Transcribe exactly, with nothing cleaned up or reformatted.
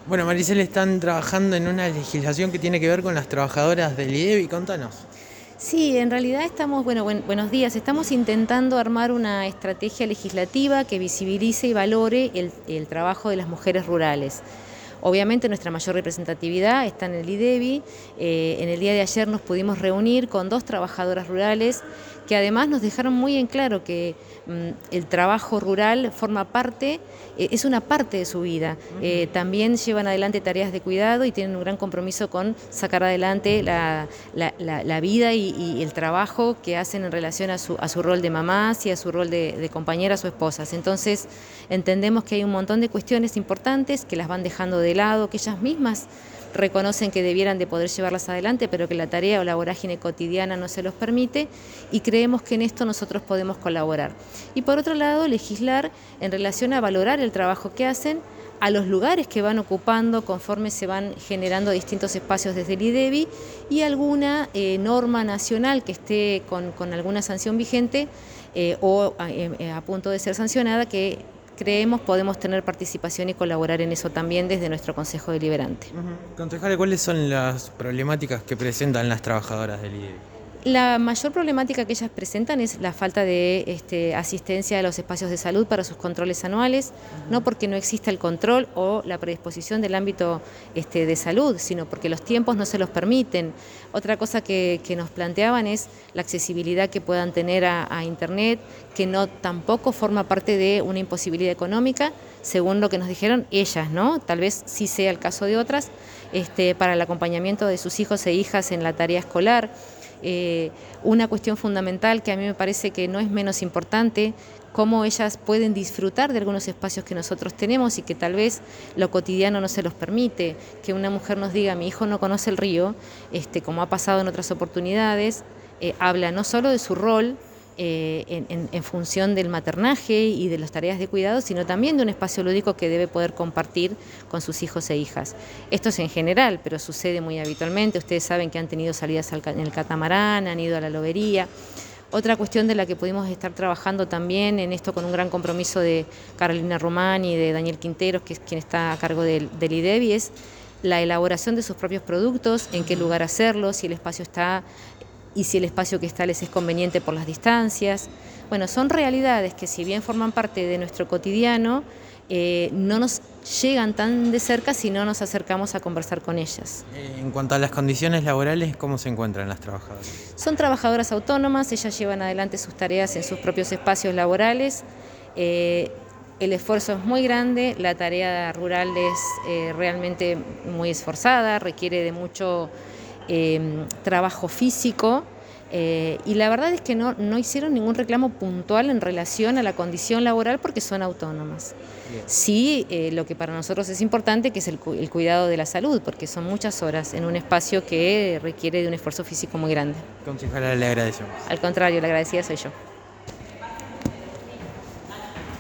Bueno, Maricel, están trabajando en una legislación que tiene que ver con las trabajadoras del I D E B I, contanos. Sí, en realidad estamos, bueno, buen- buenos días, estamos intentando armar una estrategia legislativa que visibilice y valore el, el trabajo de las mujeres rurales. Obviamente nuestra mayor representatividad está en el I D E B I. Eh, en el día de ayer nos pudimos reunir con dos trabajadoras rurales que además nos dejaron muy en claro que mm, el trabajo rural forma parte, eh, es una parte de su vida. Eh, también llevan adelante tareas de cuidado y tienen un gran compromiso con sacar adelante la, la, la, la vida y, y el trabajo que hacen en relación a su, a su rol de mamás y a su rol de, de compañeras o esposas. Entonces entendemos que hay un montón de cuestiones importantes que las van dejando de lado, que ellas mismas reconocen que debieran de poder llevarlas adelante, pero que la tarea o la vorágine cotidiana no se los permite, y creemos que en esto nosotros podemos colaborar. Y por otro lado, legislar en relación a valorar el trabajo que hacen, a los lugares que van ocupando conforme se van generando distintos espacios desde el I D E B I, y alguna eh, norma nacional que esté con, con alguna sanción vigente eh, o eh, a punto de ser sancionada, que creemos podemos tener participación y colaborar en eso también desde nuestro Consejo Deliberante. Uh-huh. Concejale, ¿cuáles son las problemáticas que presentan las trabajadoras del I D E B I? La mayor problemática que ellas presentan es la falta de este, asistencia a los espacios de salud para sus controles anuales, no porque no exista el control o la predisposición del ámbito este, de salud, sino porque los tiempos no se los permiten. Otra cosa que, que nos planteaban es la accesibilidad que puedan tener a, a Internet, que no tampoco forma parte de una imposibilidad económica, según lo que nos dijeron ellas, ¿no? Tal vez sí sea el caso de otras, este, para el acompañamiento de sus hijos e hijas en la tarea escolar. Eh, una cuestión fundamental que a mí me parece que no es menos importante, cómo ellas pueden disfrutar de algunos espacios que nosotros tenemos y que tal vez lo cotidiano no se los permite. Que una mujer nos diga: mi hijo no conoce el río, este, como ha pasado en otras oportunidades, eh, habla no solo de su rol eh, en, en, en función del maternaje y de las tareas de cuidado, sino también de un espacio lúdico que debe poder compartir con sus hijos e hijas. Esto es en general, pero sucede muy habitualmente. Ustedes saben que han tenido salidas al, en el catamarán, han ido a la lobería. Otra cuestión de la que pudimos estar trabajando también en esto, con un gran compromiso de Carolina Román y de Daniel Quinteros, que es quien está a cargo del, del I D E B I, es la elaboración de sus propios productos, en qué lugar hacerlo, si el espacio está y si el espacio que está les es conveniente por las distancias. Bueno, son realidades que, si bien forman parte de nuestro cotidiano, eh, no nos llegan tan de cerca si no nos acercamos a conversar con ellas. En cuanto a las condiciones laborales, ¿cómo se encuentran las trabajadoras? Son trabajadoras autónomas, ellas llevan adelante sus tareas en sus propios espacios laborales. Eh, el esfuerzo es muy grande, la tarea rural es eh, realmente muy esforzada, requiere de mucho eh, trabajo físico. Eh, y la verdad es que no, no hicieron ningún reclamo puntual en relación a la condición laboral, porque son autónomas. Bien. Sí, eh, lo que para nosotros es importante, que es el, el cuidado de la salud, porque son muchas horas en un espacio que requiere de un esfuerzo físico muy grande. Concejala, le agradecemos. Al contrario, la agradecida soy yo.